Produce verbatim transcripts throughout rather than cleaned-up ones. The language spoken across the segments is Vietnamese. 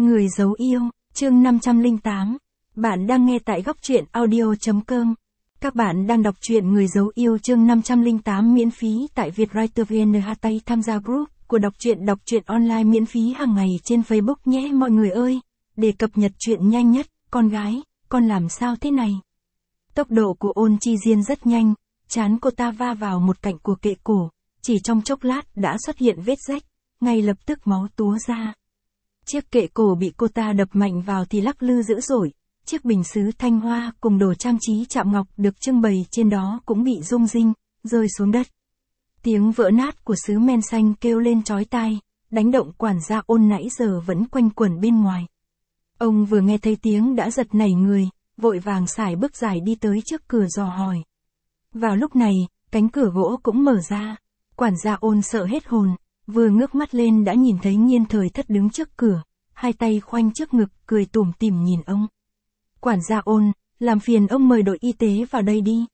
Người giấu yêu, chương năm trăm lẻ tám. Bạn đang nghe tại góc truyện audio chấm com. Các bạn đang đọc truyện Người giấu yêu chương năm trăm lẻ tám miễn phí tại Vietwriter vê en. Hãy tham gia group của đọc truyện đọc truyện online miễn phí hàng ngày trên Facebook nhé mọi người ơi. Để cập nhật truyện nhanh nhất, con gái, con làm sao thế này? Tốc độ của Ôn Chi Diên rất nhanh, trán cô ta va vào một cạnh của kệ cổ, chỉ trong chốc lát đã xuất hiện vết rách, ngay lập tức máu túa ra. Chiếc kệ cổ bị cô ta đập mạnh vào thì lắc lư dữ dội, chiếc bình sứ thanh hoa cùng đồ trang trí chạm ngọc được trưng bày trên đó cũng bị rung rinh, rơi xuống đất. Tiếng vỡ nát của sứ men xanh kêu lên chói tai, đánh động quản gia Ôn nãy giờ vẫn quanh quẩn bên ngoài. Ông vừa nghe thấy tiếng đã giật nảy người, vội vàng sải bước dài đi tới trước cửa dò hỏi. Vào lúc này, cánh cửa gỗ cũng mở ra, quản gia Ôn sợ hết hồn, vừa ngước mắt lên đã nhìn thấy Nhiên Thời Thất đứng trước cửa, hai tay khoanh trước ngực, cười tủm tỉm nhìn ông. Quản gia Ôn, làm phiền ông mời đội y tế vào đây đi.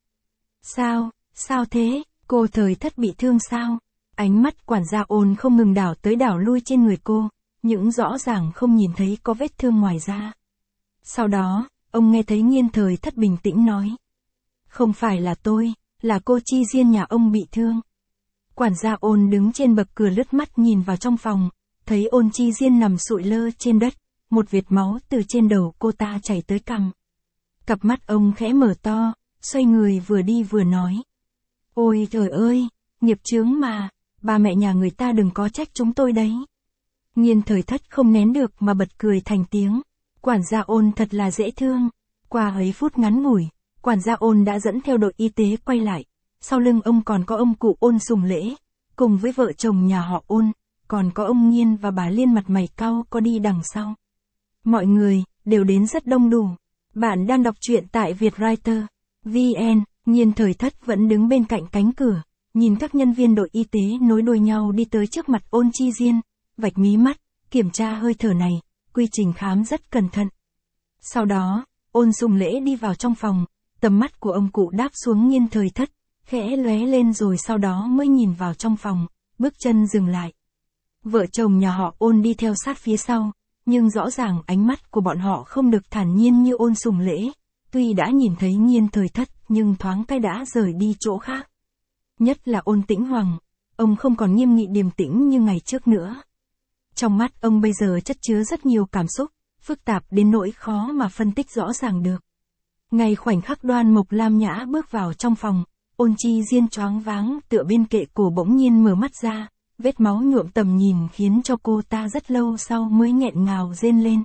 Sao, sao thế, cô Thời Thất bị thương sao? Ánh mắt quản gia Ôn không ngừng đảo tới đảo lui trên người cô, nhưng rõ ràng không nhìn thấy có vết thương ngoài da. Sau đó, ông nghe thấy Nhiên Thời Thất bình tĩnh nói. Không phải là tôi, là cô Chi Diên nhà ông bị thương. Quản gia Ôn đứng trên bậc cửa lướt mắt nhìn vào trong phòng, thấy Ôn Chi Diên nằm sụi lơ trên đất, một vệt máu từ trên đầu cô ta chảy tới cằm. Cặp mắt ông khẽ mở to, xoay người vừa đi vừa nói. Ôi trời ơi, nghiệp chướng mà, ba mẹ nhà người ta đừng có trách chúng tôi đấy. Nhiên Thời Thất không nén được mà bật cười thành tiếng. Quản gia Ôn thật là dễ thương. Qua ấy phút ngắn ngủi, quản gia Ôn đã dẫn theo đội y tế quay lại. Sau lưng ông còn có ông cụ Ôn Sùng Lễ, cùng với vợ chồng nhà họ Ôn, còn có ông Nhiên và bà Liên mặt mày cau có đi đằng sau. Mọi người đều đến rất đông đủ. Bạn đang đọc truyện tại Vietwriter vê en. Nhiên Thời Thất vẫn đứng bên cạnh cánh cửa, nhìn các nhân viên đội y tế nối đuôi nhau đi tới trước mặt Ôn Chi Diên, vạch mí mắt, kiểm tra hơi thở này, quy trình khám rất cẩn thận. Sau đó, Ôn Sùng Lễ đi vào trong phòng, tầm mắt của ông cụ đáp xuống Nhiên Thời Thất, khẽ lóe lên rồi sau đó mới nhìn vào trong phòng, bước chân dừng lại. Vợ chồng nhà họ Ôn đi theo sát phía sau, nhưng rõ ràng ánh mắt của bọn họ không được thản nhiên như Ôn Sùng Lễ, tuy đã nhìn thấy Nhiên Thời Thất nhưng thoáng cái đã rời đi chỗ khác. Nhất là Ôn Tĩnh Hoàng, ông không còn nghiêm nghị điềm tĩnh như ngày trước nữa. Trong mắt ông bây giờ chất chứa rất nhiều cảm xúc, phức tạp đến nỗi khó mà phân tích rõ ràng được. Ngay khoảnh khắc Đoan Mộc Lam Nhã bước vào trong phòng, Ôn Chi Diên choáng váng tựa bên kệ cổ bỗng nhiên mở mắt ra, vết máu nhuộm tầm nhìn khiến cho cô ta rất lâu sau mới nghẹn ngào rên lên.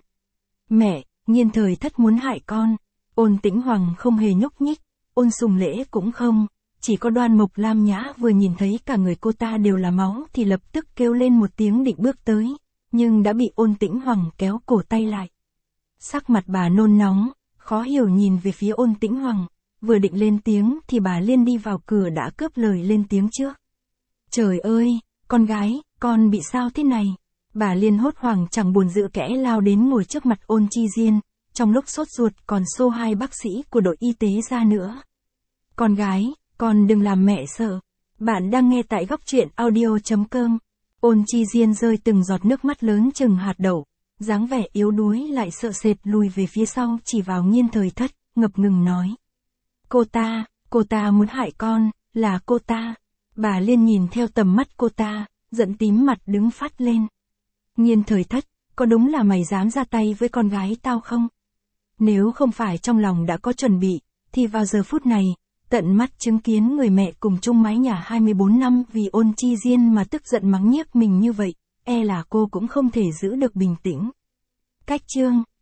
Mẹ, Nhiên Thời Thất muốn hại con. Ôn Tĩnh Hoàng không hề nhúc nhích, Ôn Sùng Lễ cũng không, chỉ có Đoan Mộc Lam Nhã vừa nhìn thấy cả người cô ta đều là máu thì lập tức kêu lên một tiếng định bước tới, nhưng đã bị Ôn Tĩnh Hoàng kéo cổ tay lại. Sắc mặt bà nôn nóng, khó hiểu nhìn về phía Ôn Tĩnh Hoàng, vừa định lên tiếng thì bà Liên đi vào cửa đã cướp lời lên tiếng trước. Trời ơi, con gái, con bị sao thế này? Bà Liên hốt hoảng chẳng buồn dự kẽ lao đến ngồi trước mặt Ôn Chi Diên, trong lúc sốt ruột còn xô hai bác sĩ của đội y tế ra nữa. Con gái, con đừng làm mẹ sợ. Bạn đang nghe tại góc truyện audio chấm com. Ôn Chi Diên rơi từng giọt nước mắt lớn chừng hạt đậu, dáng vẻ yếu đuối lại sợ sệt lùi về phía sau chỉ vào Nhiên Thời Thất, ngập ngừng nói. Cô ta, cô ta muốn hại con, là cô ta. Bà Liên nhìn theo tầm mắt cô ta, giận tím mặt đứng phát lên. Nhiên Thời Thất, có đúng là mày dám ra tay với con gái tao không? Nếu không phải trong lòng đã có chuẩn bị, thì vào giờ phút này, tận mắt chứng kiến người mẹ cùng chung mái nhà hai mươi bốn năm vì Ôn Chi Diên mà tức giận mắng nhiếc mình như vậy, e là cô cũng không thể giữ được bình tĩnh. Cách chương